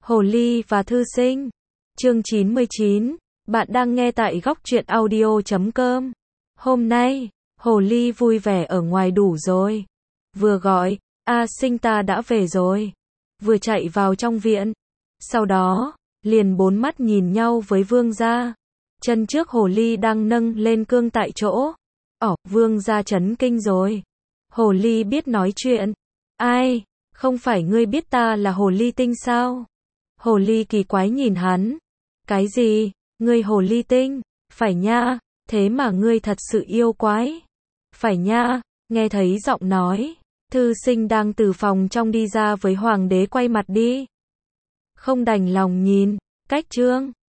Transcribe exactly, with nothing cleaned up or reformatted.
Hồ ly và thư sinh. Chương chín mươi chín. Bạn đang nghe tại góc truyện audio chấm com. Hôm nay, Hồ ly vui vẻ ở ngoài đủ rồi. Vừa gọi, A Sinh ta đã về rồi. Vừa chạy vào trong viện. Sau đó, liền bốn mắt nhìn nhau với vương gia. Chân trước hồ ly đang nâng lên cương tại chỗ. Ồ, vương gia chấn kinh rồi. Hồ ly biết nói chuyện. Ai, không phải ngươi biết ta là hồ ly tinh sao? Hồ ly kỳ quái nhìn hắn. Cái gì? Ngươi hồ ly tinh? Phải nha, thế mà ngươi thật sự yêu quái. Phải nha, nghe thấy giọng nói. Thư sinh đang từ phòng trong đi ra với hoàng đế quay mặt đi. Không đành lòng nhìn, cách trương.